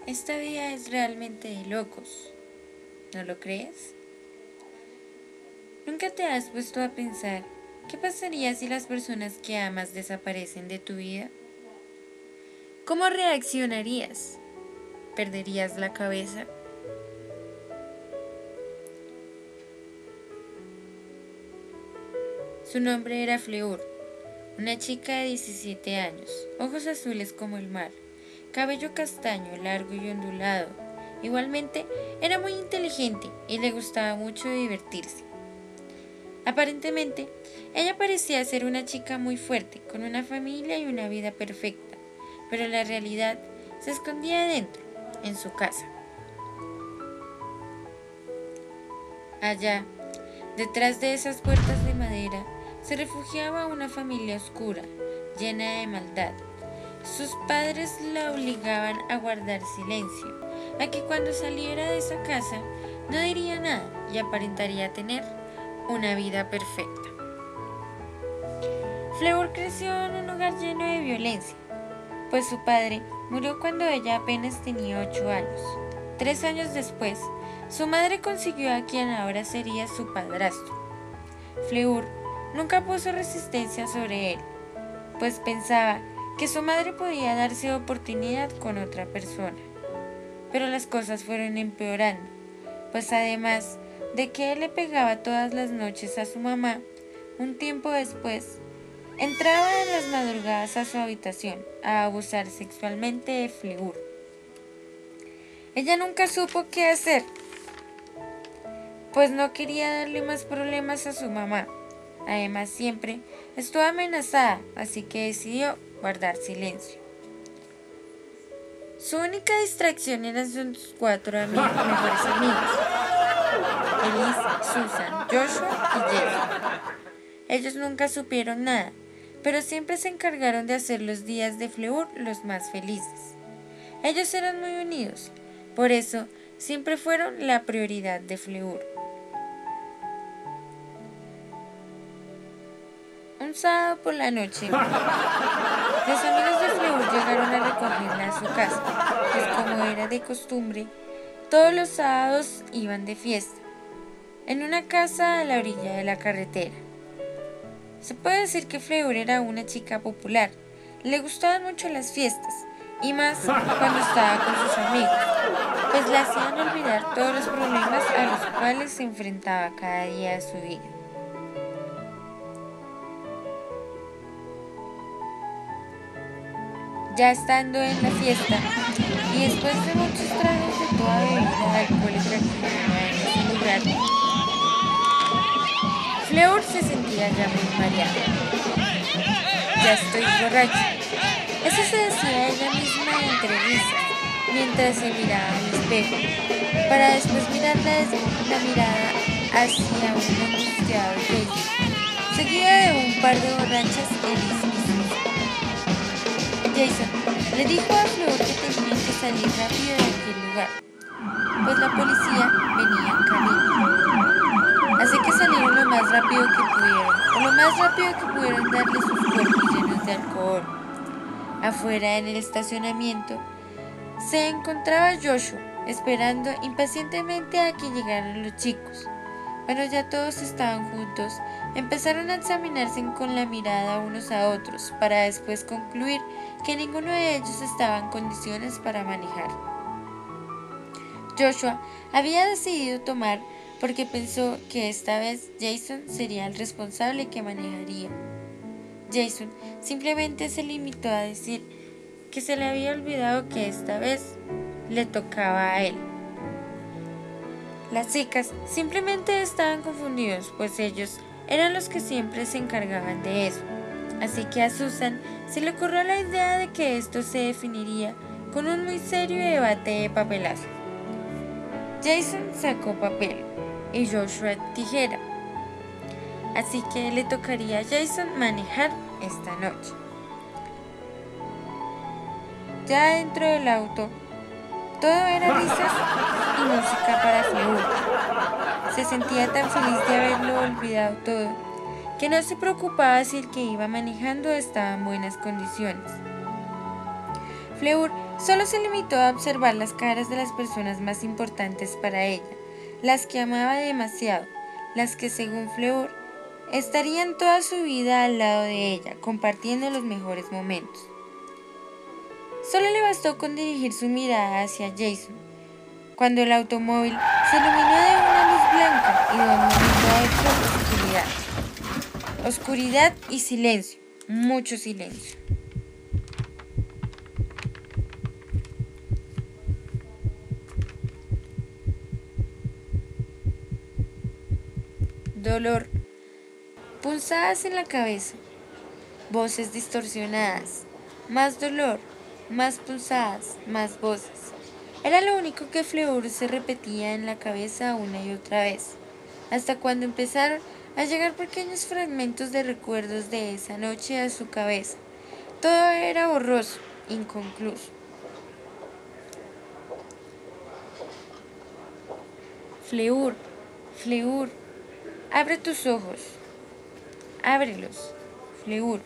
Esta vida es realmente de locos, ¿no lo crees? ¿Nunca te has puesto a pensar qué pasaría si las personas que amas desaparecen de tu vida? ¿Cómo reaccionarías? ¿Perderías la cabeza? Su nombre era Fleur, una chica de 17 años, ojos azules como el mar, cabello castaño largo y ondulado. Igualmente, era muy inteligente y le gustaba mucho divertirse. Aparentemente, ella parecía ser una chica muy fuerte, con una familia y una vida perfecta, pero la realidad se escondía adentro, en su casa. Allá, detrás de esas puertas de madera, se refugiaba una familia oscura, llena de maldad. Sus padres la obligaban a guardar silencio, a que cuando saliera de esa casa no diría nada y aparentaría tener una vida perfecta. Fleur creció en un hogar lleno de violencia, pues su padre murió cuando ella apenas tenía 8 años. 3 años después, su madre consiguió a quien ahora sería su padrastro. Fleur nunca puso resistencia sobre él, pues pensaba que su madre podía darse oportunidad con otra persona. Pero las cosas fueron empeorando, pues además de que él le pegaba todas las noches a su mamá, un tiempo después, entraba en las madrugadas a su habitación a abusar sexualmente de Fleur. Ella nunca supo qué hacer, pues no quería darle más problemas a su mamá. Además, siempre estuvo amenazada, así que decidió guardar silencio. Su única distracción eran sus 4 mejores amigos: Elise, Susan, Joshua y Jesse. Ellos nunca supieron nada, pero siempre se encargaron de hacer los días de Fleur los más felices. Ellos eran muy unidos, por eso siempre fueron la prioridad de Fleur. Un sábado por la noche, los amigos de Fleur llegaron a recogerla a su casa, pues como era de costumbre, todos los sábados iban de fiesta, en una casa a la orilla de la carretera. Se puede decir que Fleur era una chica popular, le gustaban mucho las fiestas, y más cuando estaba con sus amigos, pues le hacían olvidar todos los problemas a los cuales se enfrentaba cada día de su vida. Ya estando en la fiesta, y después de muchos tragos de toda bebida alcohólica que había en ese lugar, Fleur se sentía ya muy mareada. Ya estoy borracha. Eso se decía ella misma entre risas, mientras se miraba al espejo, para después mirar la mirada hacia un angustiado Jason, seguida de un par de borrachas Elise y Susan. Jason le dijo a Fleur que tenía que salir rápido de aquel lugar, pues la policía venía en camino. Así que salieron lo más rápido que pudieron, o lo más rápido que pudieron darle sus cuerpos llenos de alcohol. Afuera, en el estacionamiento, se encontraba Joshua, esperando impacientemente a que llegaran los chicos. Cuando ya todos estaban juntos, empezaron a examinarse con la mirada unos a otros, para después concluir que ninguno de ellos estaba en condiciones para manejar. Joshua había decidido tomar porque pensó que esta vez Jason sería el responsable que manejaría. Jason simplemente se limitó a decir que se le había olvidado que esta vez le tocaba a él. Las chicas simplemente estaban confundidos, pues ellos eran los que siempre se encargaban de eso. Así que a Susan se le ocurrió la idea de que esto se definiría con un muy serio debate de papelazo. Jason sacó papel y Joshua tijera, así que le tocaría a Jason manejar esta noche. Ya dentro del auto, todo era risas y música para Fleur. Se sentía tan feliz de haberlo olvidado todo, que no se preocupaba si el que iba manejando estaba en buenas condiciones. Fleur solo se limitó a observar las caras de las personas más importantes para ella, las que amaba demasiado, las que según Fleur estarían toda su vida al lado de ella, compartiendo los mejores momentos. Solo le bastó con dirigir su mirada hacia Jason, cuando el automóvil se iluminó de una luz blanca y de un momento a otro oscuridad y silencio, mucho silencio. Dolor, pulsadas en la cabeza, voces distorsionadas, más dolor, más pulsadas, más voces. Era lo único que Fleur se repetía en la cabeza una y otra vez, hasta cuando empezaron a llegar pequeños fragmentos de recuerdos de esa noche a su cabeza. Todo era borroso, inconcluso. Fleur, Fleur, abre tus ojos. Ábrelos, Fleur.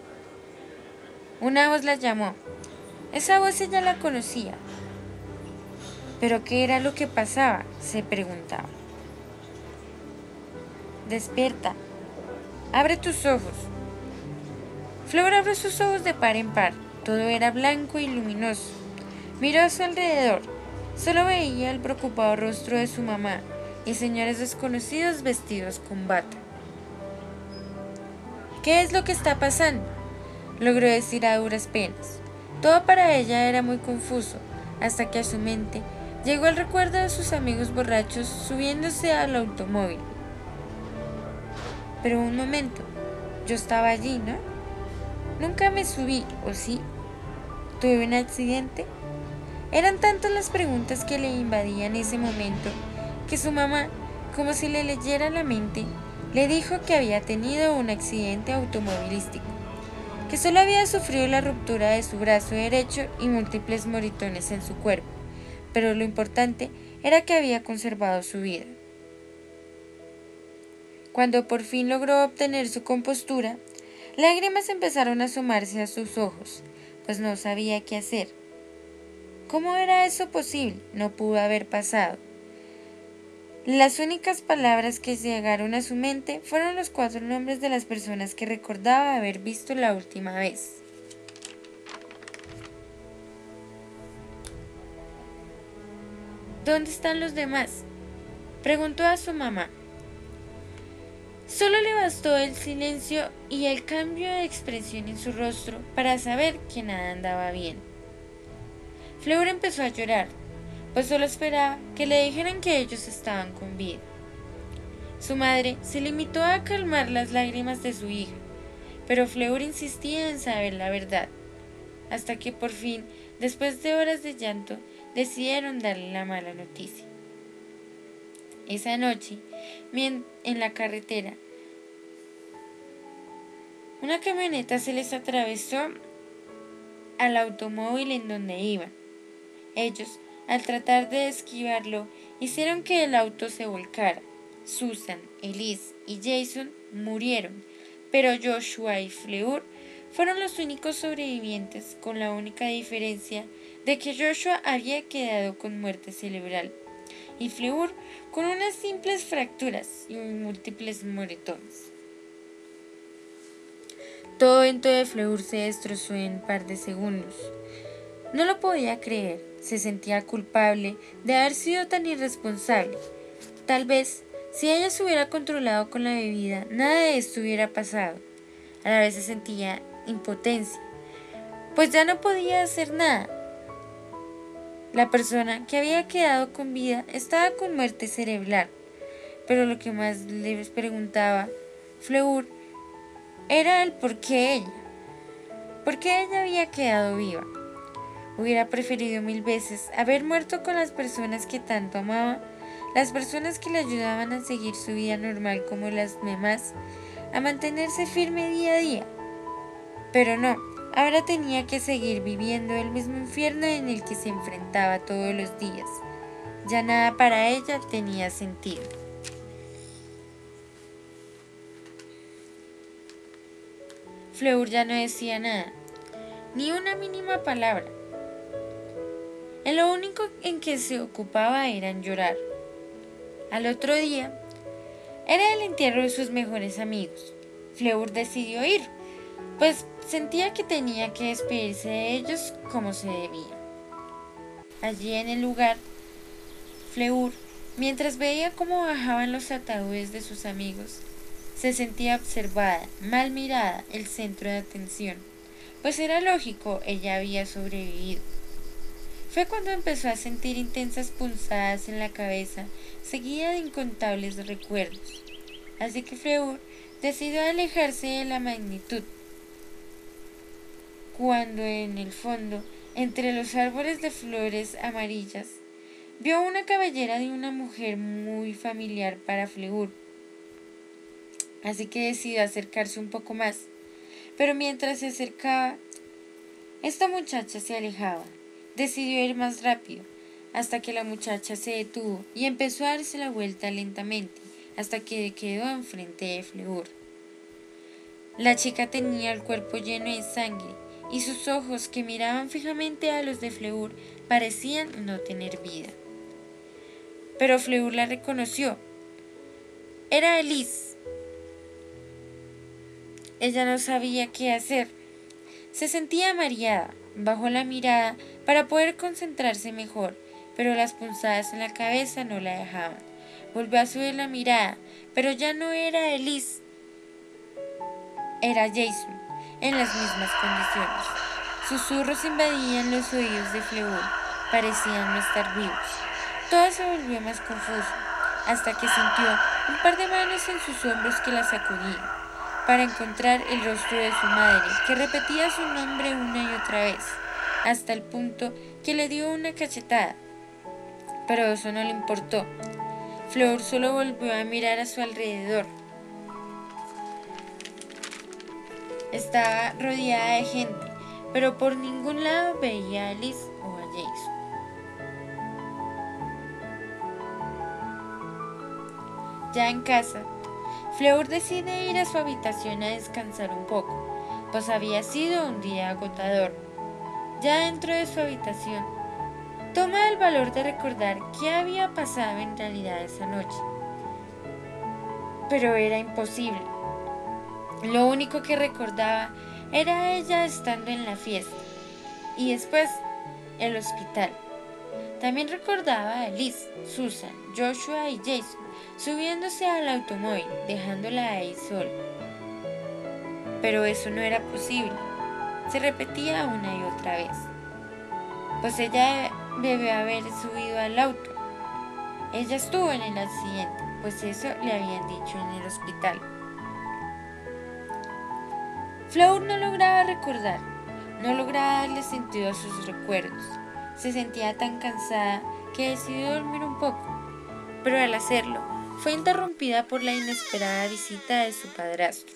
Una voz la llamó. Esa voz ella la conocía. ¿Pero qué era lo que pasaba?, se preguntaba. Despierta. Abre tus ojos. Fleur abrió sus ojos de par en par. Todo era blanco y luminoso. Miró a su alrededor. Solo veía el preocupado rostro de su mamá y señores desconocidos vestidos con bata. ¿Qué es lo que está pasando?, logró decir a duras penas. Todo para ella era muy confuso, hasta que a su mente llegó el recuerdo de sus amigos borrachos subiéndose al automóvil. Pero un momento, yo estaba allí, ¿no? Nunca me subí, ¿o sí? ¿Tuve un accidente? Eran tantas las preguntas que le invadían ese momento, que su mamá, como si le leyera la mente, le dijo que había tenido un accidente automovilístico, que solo había sufrido la ruptura de su brazo derecho y múltiples moritones en su cuerpo, pero lo importante era que había conservado su vida. Cuando por fin logró obtener su compostura, lágrimas empezaron a asomarse a sus ojos, pues no sabía qué hacer. ¿Cómo era eso posible? No pudo haber pasado. Las únicas palabras que llegaron a su mente fueron los 4 nombres de las personas que recordaba haber visto la última vez. ¿Dónde están los demás?, preguntó a su mamá. Solo le bastó el silencio y el cambio de expresión en su rostro para saber que nada andaba bien. Fleur empezó a llorar, pues solo esperaba que le dijeran que ellos estaban con vida. Su madre se limitó a calmar las lágrimas de su hija, pero Fleur insistía en saber la verdad, hasta que por fin, después de horas de llanto, decidieron darle la mala noticia. Esa noche, en la carretera, una camioneta se les atravesó al automóvil en donde iban. Ellos, al tratar de esquivarlo, hicieron que el auto se volcara. Susan, Elise y Jason murieron, pero Joshua y Fleur fueron los únicos sobrevivientes, con la única diferencia de que Joshua había quedado con muerte cerebral y Fleur con unas simples fracturas y múltiples moretones. Todo dentro de Fleur se destrozó en un par de segundos. No lo podía creer, se sentía culpable de haber sido tan irresponsable. Tal vez, si ella se hubiera controlado con la bebida, nada de esto hubiera pasado. A la vez se sentía impotencia, pues ya no podía hacer nada. La persona que había quedado con vida estaba con muerte cerebral, pero lo que más le preguntaba Fleur era el por qué ella había quedado viva. Hubiera preferido 1000 veces haber muerto con las personas que tanto amaba, las personas que le ayudaban a seguir su vida normal como las demás, a mantenerse firme día a día. Pero no, ahora tenía que seguir viviendo el mismo infierno en el que se enfrentaba todos los días. Ya nada para ella tenía sentido. Fleur ya no decía nada, ni una mínima palabra. En lo único en que se ocupaba era en llorar. Al otro día, era el entierro de sus mejores amigos. Fleur decidió ir, pues sentía que tenía que despedirse de ellos como se debía. Allí en el lugar, Fleur, mientras veía cómo bajaban los ataúdes de sus amigos, se sentía observada, mal mirada, el centro de atención, pues era lógico, ella había sobrevivido. Fue cuando empezó a sentir intensas punzadas en la cabeza, seguida de incontables recuerdos. Así que Fleur decidió alejarse de la magnitud, cuando en el fondo, entre los árboles de flores amarillas, vio una cabellera de una mujer muy familiar para Fleur. Así que decidió acercarse un poco más, pero mientras se acercaba, esta muchacha se alejaba. Decidió ir más rápido, hasta que la muchacha se detuvo y empezó a darse la vuelta lentamente, hasta que quedó enfrente de Fleur. La chica tenía el cuerpo lleno de sangre, y sus ojos, que miraban fijamente a los de Fleur, parecían no tener vida. Pero Fleur la reconoció. Era Elise. Ella no sabía qué hacer. Se sentía mareada. Bajó la mirada para poder concentrarse mejor, pero las punzadas en la cabeza no la dejaban. Volvió a subir la mirada, pero ya no era Elise. Era Jason, en las mismas condiciones. Susurros invadían los oídos de Fleur. Parecían no estar vivos. Todo se volvió más confuso, hasta que sintió un par de manos en sus hombros que la sacudían, para encontrar el rostro de su madre, que repetía su nombre una y otra vez, hasta el punto que le dio una cachetada. Pero eso no le importó. Fleur solo volvió a mirar a su alrededor. Estaba rodeada de gente, pero por ningún lado veía a Alice o a Jason. Ya en casa, Fleur decide ir a su habitación a descansar un poco, pues había sido un día agotador. Ya dentro de su habitación, toma el valor de recordar qué había pasado en realidad esa noche. Pero era imposible. Lo único que recordaba era ella estando en la fiesta y después el hospital. También recordaba a Elise, Susan, Joshua y Jason subiéndose al automóvil, dejándola ahí sola. Pero eso no era posible. Se repetía una y otra vez. Pues ella debió haber subido al auto. Ella estuvo en el accidente, pues eso le habían dicho en el hospital. Fleur no lograba recordar, no lograba darle sentido a sus recuerdos. Se sentía tan cansada que decidió dormir un poco, pero al hacerlo fue interrumpida por la inesperada visita de su padrastro.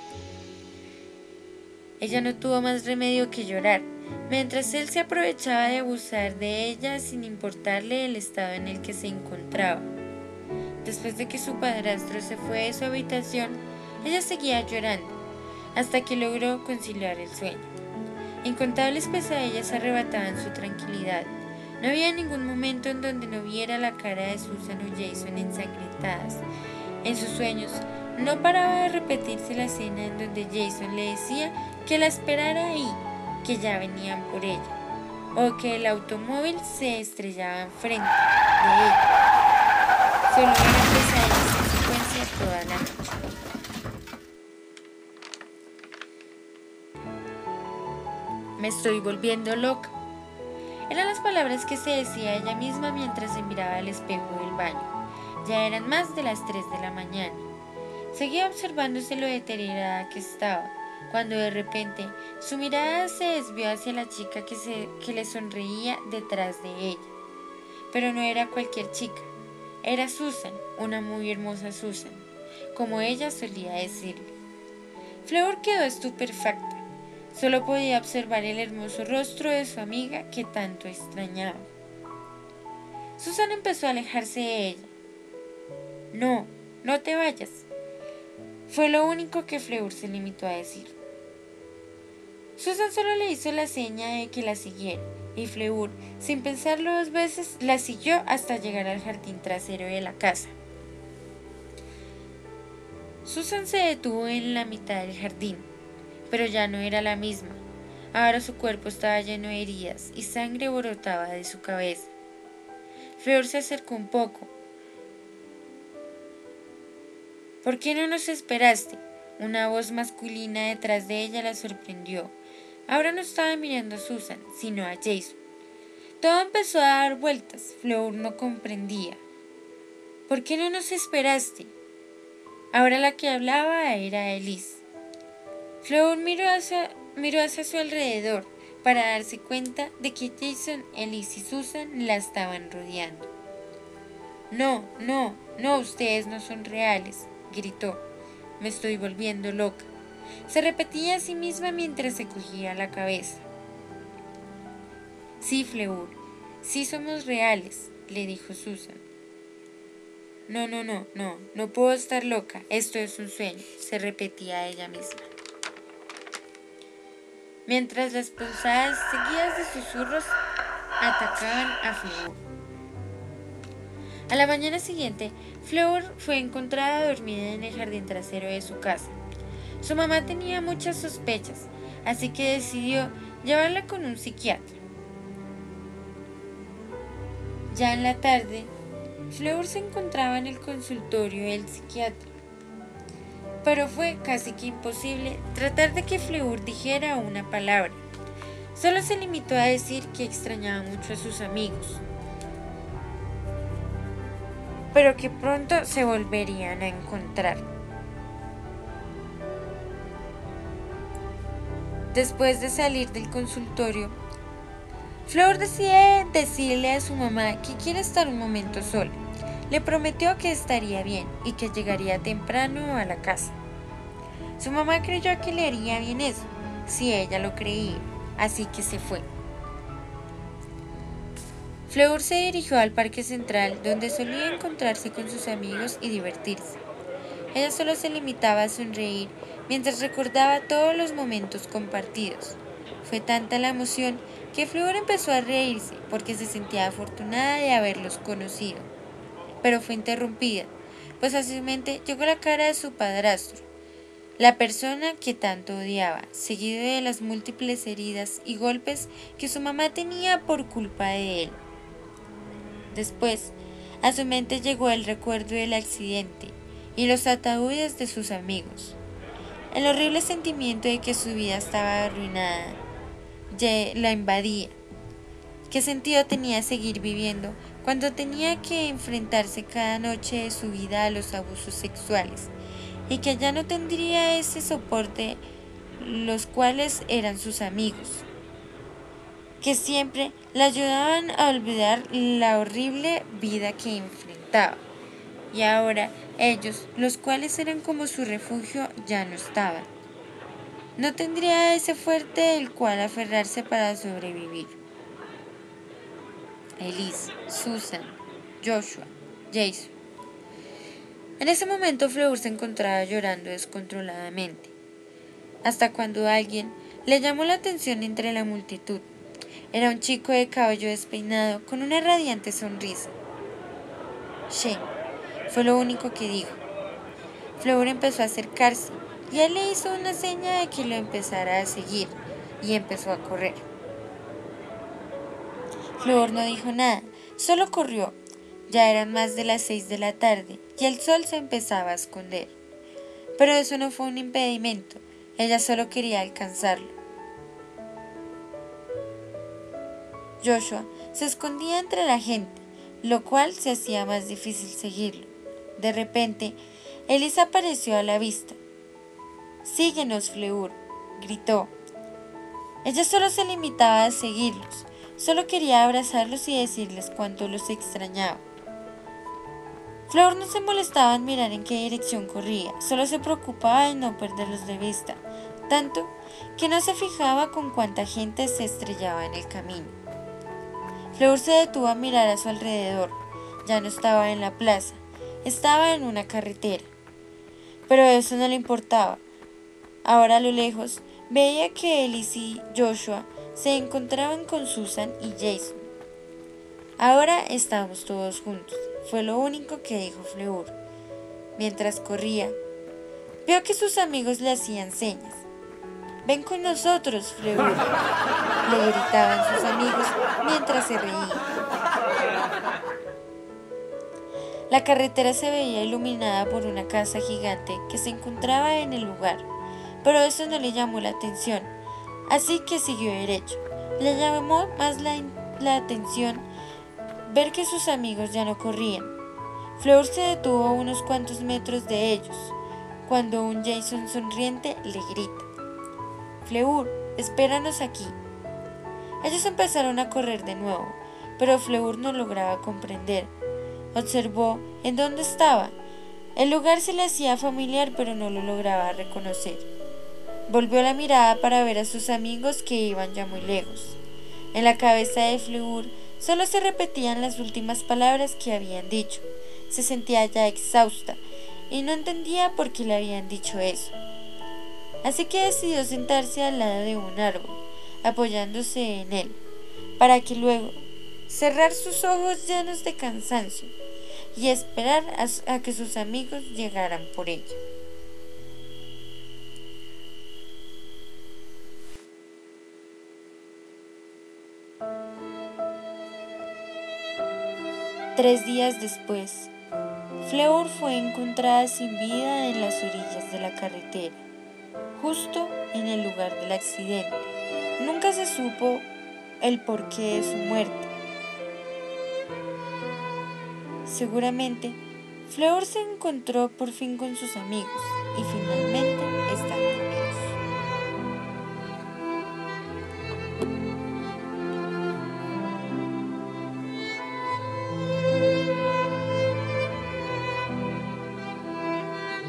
Ella no tuvo más remedio que llorar, mientras él se aprovechaba de abusar de ella sin importarle el estado en el que se encontraba. Después de que su padrastro se fue de su habitación, ella seguía llorando, hasta que logró conciliar el sueño. Incontables pesadillas arrebataban su tranquilidad. No había ningún momento en donde no viera la cara de Susan o Jason ensangrentadas. En sus sueños no paraba de repetirse la escena en donde Jason le decía que la esperara ahí, que ya venían por ella, o que el automóvil se estrellaba enfrente de ella. Solo eran pesadillas en secuencia toda la noche. Me estoy volviendo loca. Eran las palabras que se decía ella misma mientras se miraba al espejo del baño. Ya eran más de las 3 de la mañana. Seguía observándose lo deteriorada que estaba, cuando de repente su mirada se desvió hacia la chica que le sonreía detrás de ella. Pero no era cualquier chica, era Susan, una muy hermosa Susan, como ella solía decirle. Fleur quedó estupefacta. Solo podía observar el hermoso rostro de su amiga que tanto extrañaba. Susan empezó a alejarse de ella. No, no te vayas. Fue lo único que Fleur se limitó a decir. Susan solo le hizo la seña de que la siguiera y Fleur, sin pensarlo dos veces, la siguió hasta llegar al jardín trasero de la casa. Susan se detuvo en la mitad del jardín, pero ya no era la misma. Ahora su cuerpo estaba lleno de heridas y sangre brotaba de su cabeza. Fleur se acercó un poco. ¿Por qué no nos esperaste? Una voz masculina detrás de ella la sorprendió. Ahora no estaba mirando a Susan, sino a Jason. Todo empezó a dar vueltas. Fleur no comprendía. ¿Por qué no nos esperaste? Ahora la que hablaba era Elise. Fleur miró hacia su alrededor para darse cuenta de que Jason, Elise y Susan la estaban rodeando. No, ustedes no son reales, gritó. Me estoy volviendo loca. Se repetía a sí misma mientras se cogía la cabeza. Sí, Fleur, sí somos reales, le dijo Susan. No puedo estar loca, esto es un sueño, se repetía a ella misma. Mientras las punzadas seguidas de susurros atacaban a Fleur. A la mañana siguiente, Fleur fue encontrada dormida en el jardín trasero de su casa. Su mamá tenía muchas sospechas, así que decidió llevarla con un psiquiatra. Ya en la tarde, Fleur se encontraba en el consultorio del psiquiatra, pero fue casi que imposible tratar de que Fleur dijera una palabra. Solo se limitó a decir que extrañaba mucho a sus amigos, pero que pronto se volverían a encontrar. Después de salir del consultorio, Fleur decide decirle a su mamá que quiere estar un momento sola. Le prometió que estaría bien y que llegaría temprano a la casa. Su mamá creyó que le haría bien eso, si ella lo creía, así que se fue. Fleur se dirigió al parque central, donde solía encontrarse con sus amigos y divertirse. Ella solo se limitaba a sonreír mientras recordaba todos los momentos compartidos. Fue tanta la emoción que Fleur empezó a reírse porque se sentía afortunada de haberlos conocido. Pero fue interrumpida, pues a su mente llegó la cara de su padrastro, la persona que tanto odiaba, seguido de las múltiples heridas y golpes que su mamá tenía por culpa de él. Después, a su mente llegó el recuerdo del accidente y los ataúdes de sus amigos. El horrible sentimiento de que su vida estaba arruinada la invadía. ¿Qué sentido tenía seguir viviendo cuando tenía que enfrentarse cada noche de su vida a los abusos sexuales y que ya no tendría ese soporte, los cuales eran sus amigos, que siempre le ayudaban a olvidar la horrible vida que enfrentaba? Y ahora ellos, los cuales eran como su refugio, ya no estaban. No tendría ese fuerte del cual aferrarse para sobrevivir. Elise, Susan, Joshua, Jason. En ese momento Fleur se encontraba llorando descontroladamente, hasta cuando alguien le llamó la atención entre la multitud. Era un chico de cabello despeinado con una radiante sonrisa. Shane, fue lo único que dijo. Fleur empezó a acercarse y él le hizo una seña de que lo empezara a seguir y empezó a correr. Fleur no dijo nada, solo corrió. Ya eran más de las 6 de la tarde y el sol se empezaba a esconder. Pero eso no fue un impedimento, ella solo quería alcanzarlo. Joshua se escondía entre la gente, lo cual se hacía más difícil seguirlo. De repente, Elise apareció a la vista. «Síguenos, Fleur», gritó. Ella solo se limitaba a seguirlos, solo quería abrazarlos y decirles cuánto los extrañaba. Fleur no se molestaba en mirar en qué dirección corría, solo se preocupaba en no perderlos de vista, tanto que no se fijaba con cuánta gente se estrellaba en el camino. Fleur se detuvo a mirar a su alrededor. Ya no estaba en la plaza, estaba en una carretera. Pero eso no le importaba. Ahora a lo lejos veía que Elise y Joshua se encontraban con Susan y Jason. Ahora estamos todos juntos, fue lo único que dijo Fleur. Mientras corría, vio que sus amigos le hacían señas. «Ven con nosotros, Fleur», le gritaban sus amigos mientras se reían. La carretera se veía iluminada por una casa gigante que se encontraba en el lugar, pero eso no le llamó la atención, así que siguió derecho. Le llamó más la atención ver que sus amigos ya no corrían. Fleur se detuvo a unos cuantos metros de ellos, cuando un Jason sonriente le grita: «Fleur, espéranos aquí». Ellos empezaron a correr de nuevo, pero Fleur no lograba comprender. Observó en dónde estaba. El lugar se le hacía familiar, pero no lo lograba reconocer. Volvió la mirada para ver a sus amigos que iban ya muy lejos. En la cabeza de Fleur solo se repetían las últimas palabras que habían dicho. Se sentía ya exhausta y no entendía por qué le habían dicho eso. Así que decidió sentarse al lado de un árbol, apoyándose en él, para que luego cerrar sus ojos llenos de cansancio y esperar a que sus amigos llegaran por ella. Tres días después, Fleur fue encontrada sin vida en las orillas de la carretera, justo en el lugar del accidente. Nunca se supo el porqué de su muerte. Seguramente, Fleur se encontró por fin con sus amigos y finalmente